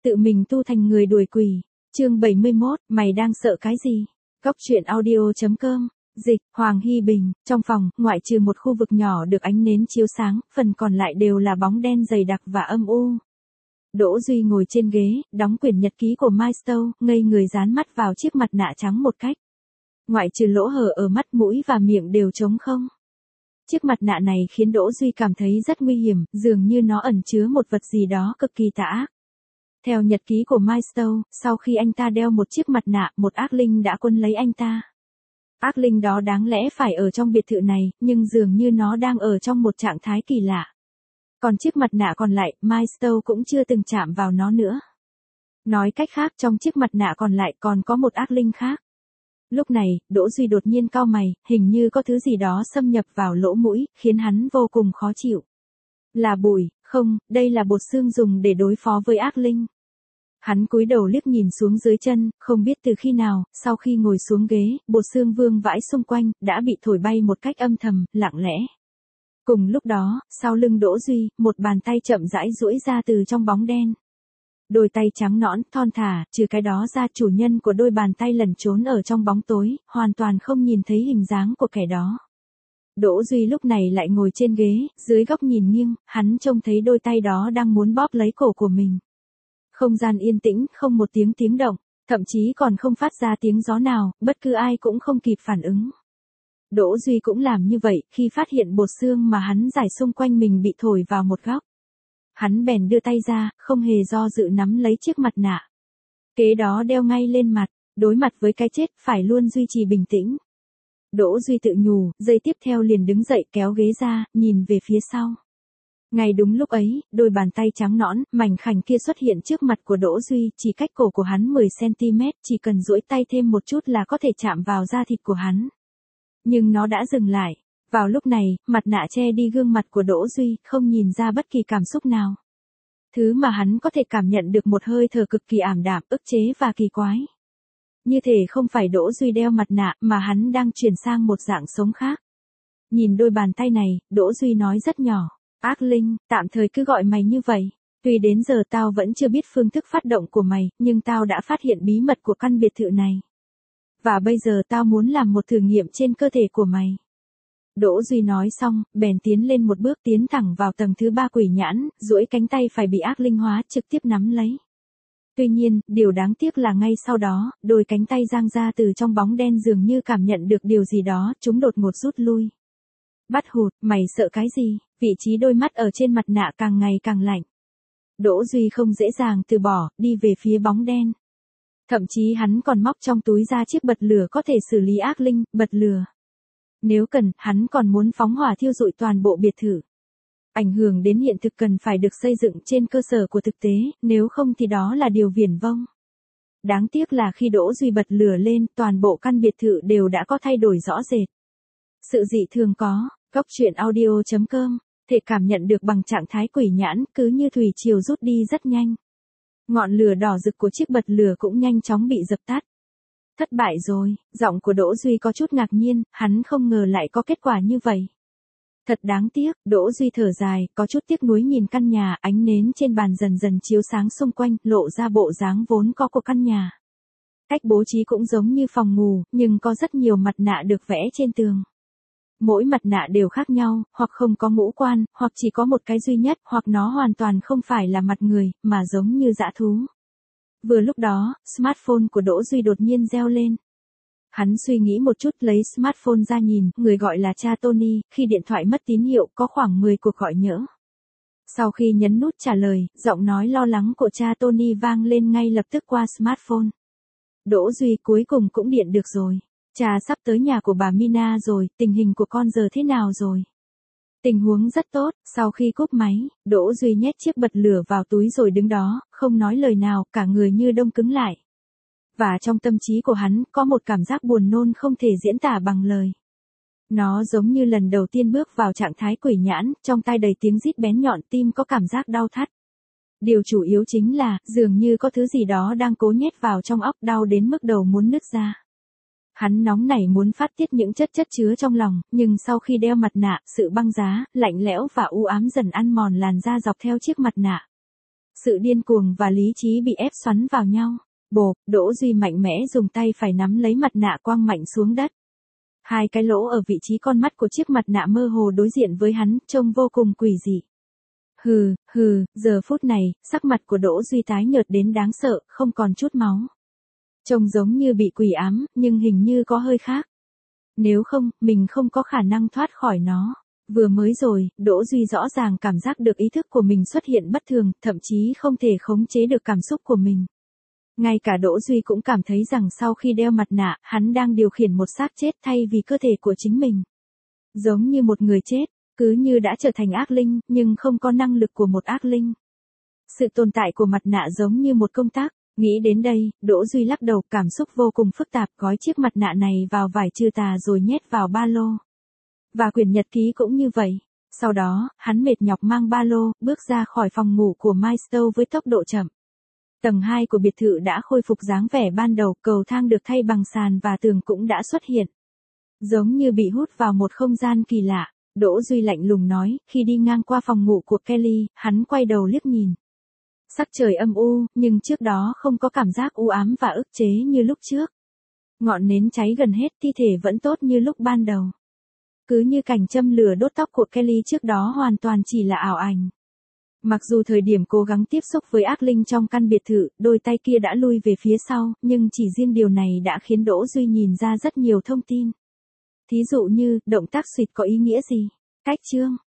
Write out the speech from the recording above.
Tự mình tu thành người đuổi quỷ. Chương 71, mày đang sợ cái gì? Góc truyện audio.com. Dịch, Hoàng Hy Bình, trong phòng, ngoại trừ một khu vực nhỏ được ánh nến chiếu sáng, phần còn lại đều là bóng đen dày đặc và âm u. Đỗ Duy ngồi trên ghế, đóng quyển nhật ký của Milestone, ngây người dán mắt vào chiếc mặt nạ trắng một cách. Ngoại trừ lỗ hở ở mắt mũi và miệng đều trống không. Chiếc mặt nạ này khiến Đỗ Duy cảm thấy rất nguy hiểm, dường như nó ẩn chứa một vật gì đó cực kỳ tà ác. Theo nhật ký của Milestone, sau khi anh ta đeo một chiếc mặt nạ, một ác linh đã quân lấy anh ta. Ác linh đó đáng lẽ phải ở trong biệt thự này, nhưng dường như nó đang ở trong một trạng thái kỳ lạ. Còn chiếc mặt nạ còn lại, Milestone cũng chưa từng chạm vào nó nữa. Nói cách khác, trong chiếc mặt nạ còn lại còn có một ác linh khác. Lúc này, Đỗ Duy đột nhiên cau mày, hình như có thứ gì đó xâm nhập vào lỗ mũi, khiến hắn vô cùng khó chịu. Là bụi, không, đây là bột xương dùng để đối phó với ác linh. Hắn cúi đầu liếc nhìn xuống dưới chân, không biết từ khi nào, sau khi ngồi xuống ghế, bột xương vương vãi xung quanh, đã bị thổi bay một cách âm thầm, lặng lẽ. Cùng lúc đó, sau lưng Đỗ Duy, một bàn tay chậm rãi duỗi ra từ trong bóng đen. Đôi tay trắng nõn, thon thả, trừ cái đó ra chủ nhân của đôi bàn tay lẩn trốn ở trong bóng tối, hoàn toàn không nhìn thấy hình dáng của kẻ đó. Đỗ Duy lúc này lại ngồi trên ghế, dưới góc nhìn nghiêng, hắn trông thấy đôi tay đó đang muốn bóp lấy cổ của mình. Không gian yên tĩnh, không một tiếng động, thậm chí còn không phát ra tiếng gió nào, bất cứ ai cũng không kịp phản ứng. Đỗ Duy cũng làm như vậy, khi phát hiện bột xương mà hắn rải xung quanh mình bị thổi vào một góc. Hắn bèn đưa tay ra, không hề do dự nắm lấy chiếc mặt nạ. Kế đó đeo ngay lên mặt, đối mặt với cái chết, phải luôn duy trì bình tĩnh. Đỗ Duy tự nhủ, giây tiếp theo liền đứng dậy kéo ghế ra, nhìn về phía sau. Ngay đúng lúc ấy, đôi bàn tay trắng nõn, mảnh khảnh kia xuất hiện trước mặt của Đỗ Duy, chỉ cách cổ của hắn 10cm, chỉ cần duỗi tay thêm một chút là có thể chạm vào da thịt của hắn. Nhưng nó đã dừng lại. Vào lúc này, mặt nạ che đi gương mặt của Đỗ Duy, không nhìn ra bất kỳ cảm xúc nào. Thứ mà hắn có thể cảm nhận được một hơi thở cực kỳ ảm đạm, ức chế và kỳ quái. Như thể không phải Đỗ Duy đeo mặt nạ, mà hắn đang chuyển sang một dạng sống khác. Nhìn đôi bàn tay này, Đỗ Duy nói rất nhỏ. Ác linh, tạm thời cứ gọi mày như vậy. Tuy đến giờ tao vẫn chưa biết phương thức phát động của mày, nhưng tao đã phát hiện bí mật của căn biệt thự này. Và bây giờ tao muốn làm một thử nghiệm trên cơ thể của mày. Đỗ Duy nói xong, bèn tiến lên một bước tiến thẳng vào tầng thứ 3 quỷ nhãn, duỗi cánh tay phải bị ác linh hóa trực tiếp nắm lấy. Tuy nhiên, điều đáng tiếc là ngay sau đó, đôi cánh tay giang ra từ trong bóng đen dường như cảm nhận được điều gì đó, chúng đột ngột rút lui. Bắt hụt, mày sợ cái gì? Vị trí đôi mắt ở trên mặt nạ càng ngày càng lạnh. Đỗ Duy không dễ dàng từ bỏ, đi về phía bóng đen. Thậm chí hắn còn móc trong túi ra chiếc bật lửa có thể xử lý ác linh, bật lửa. Nếu cần, hắn còn muốn phóng hỏa thiêu rụi toàn bộ biệt thự. Ảnh hưởng đến hiện thực cần phải được xây dựng trên cơ sở của thực tế, nếu không thì đó là điều viển vông. Đáng tiếc là khi Đỗ Duy bật lửa lên, toàn bộ căn biệt thự đều đã có thay đổi rõ rệt. Sự dị thường có, góc truyện audio.com, thể cảm nhận được bằng trạng thái quỷ nhãn, cứ như thủy triều rút đi rất nhanh. Ngọn lửa đỏ rực của chiếc bật lửa cũng nhanh chóng bị dập tắt. Thất bại rồi, giọng của Đỗ Duy có chút ngạc nhiên, hắn không ngờ lại có kết quả như vậy. Thật đáng tiếc, Đỗ Duy thở dài, có chút tiếc nuối nhìn căn nhà, ánh nến trên bàn dần dần chiếu sáng xung quanh, lộ ra bộ dáng vốn có của căn nhà. Cách bố trí cũng giống như phòng ngủ, nhưng có rất nhiều mặt nạ được vẽ trên tường. Mỗi mặt nạ đều khác nhau, hoặc không có ngũ quan, hoặc chỉ có một cái duy nhất, hoặc nó hoàn toàn không phải là mặt người, mà giống như dã thú. Vừa lúc đó, smartphone của Đỗ Duy đột nhiên reo lên. Hắn suy nghĩ một chút lấy smartphone ra nhìn, người gọi là cha Tony, khi điện thoại mất tín hiệu, có khoảng 10 cuộc gọi nhỡ. Sau khi nhấn nút trả lời, giọng nói lo lắng của cha Tony vang lên ngay lập tức qua smartphone. Đỗ Duy cuối cùng cũng điện được rồi. Cha sắp tới nhà của bà Mina rồi, tình hình của con giờ thế nào rồi? Tình huống rất tốt, sau khi cúp máy, Đỗ Duy nhét chiếc bật lửa vào túi rồi đứng đó, không nói lời nào, cả người như đông cứng lại. Và trong tâm trí của hắn, có một cảm giác buồn nôn không thể diễn tả bằng lời. Nó giống như lần đầu tiên bước vào trạng thái quỷ nhãn, trong tai đầy tiếng rít bén nhọn, tim có cảm giác đau thắt. Điều chủ yếu chính là, dường như có thứ gì đó đang cố nhét vào trong óc, đau đến mức đầu muốn nứt ra. Hắn nóng nảy muốn phát tiết những chất chứa trong lòng, nhưng sau khi đeo mặt nạ, sự băng giá, lạnh lẽo và u ám dần ăn mòn làn da dọc theo chiếc mặt nạ. Sự điên cuồng và lý trí bị ép xoắn vào nhau. Bộp, Đỗ Duy mạnh mẽ dùng tay phải nắm lấy mặt nạ quăng mạnh xuống đất. Hai cái lỗ ở vị trí con mắt của chiếc mặt nạ mơ hồ đối diện với hắn, trông vô cùng quỷ dị. Hừ, giờ phút này, sắc mặt của Đỗ Duy tái nhợt đến đáng sợ, không còn chút máu. Trông giống như bị quỷ ám, nhưng hình như có hơi khác. Nếu không, mình không có khả năng thoát khỏi nó. Vừa mới rồi, Đỗ Duy rõ ràng cảm giác được ý thức của mình xuất hiện bất thường, thậm chí không thể khống chế được cảm xúc của mình. Ngay cả Đỗ Duy cũng cảm thấy rằng sau khi đeo mặt nạ, hắn đang điều khiển một xác chết thay vì cơ thể của chính mình. Giống như một người chết, cứ như đã trở thành ác linh, nhưng không có năng lực của một ác linh. Sự tồn tại của mặt nạ giống như một công tác. Nghĩ đến đây, Đỗ Duy lắc đầu, cảm xúc vô cùng phức tạp, gói chiếc mặt nạ này vào vải trừ tà rồi nhét vào ba lô. Và quyển nhật ký cũng như vậy. Sau đó, hắn mệt nhọc mang ba lô, bước ra khỏi phòng ngủ của Milestone với tốc độ chậm. Tầng 2 của biệt thự đã khôi phục dáng vẻ ban đầu, cầu thang được thay bằng sàn và tường cũng đã xuất hiện. Giống như bị hút vào một không gian kỳ lạ, Đỗ Duy lạnh lùng nói, khi đi ngang qua phòng ngủ của Kelly, hắn quay đầu liếc nhìn. Sắc trời âm u, nhưng trước đó không có cảm giác u ám và ức chế như lúc trước. Ngọn nến cháy gần hết, thi thể vẫn tốt như lúc ban đầu. Cứ như cảnh châm lửa đốt tóc của Kelly trước đó hoàn toàn chỉ là ảo ảnh. Mặc dù thời điểm cố gắng tiếp xúc với ác linh trong căn biệt thự, đôi tay kia đã lui về phía sau, nhưng chỉ riêng điều này đã khiến Đỗ Duy nhìn ra rất nhiều thông tin. Thí dụ như, động tác xuyệt có ý nghĩa gì? Cách chương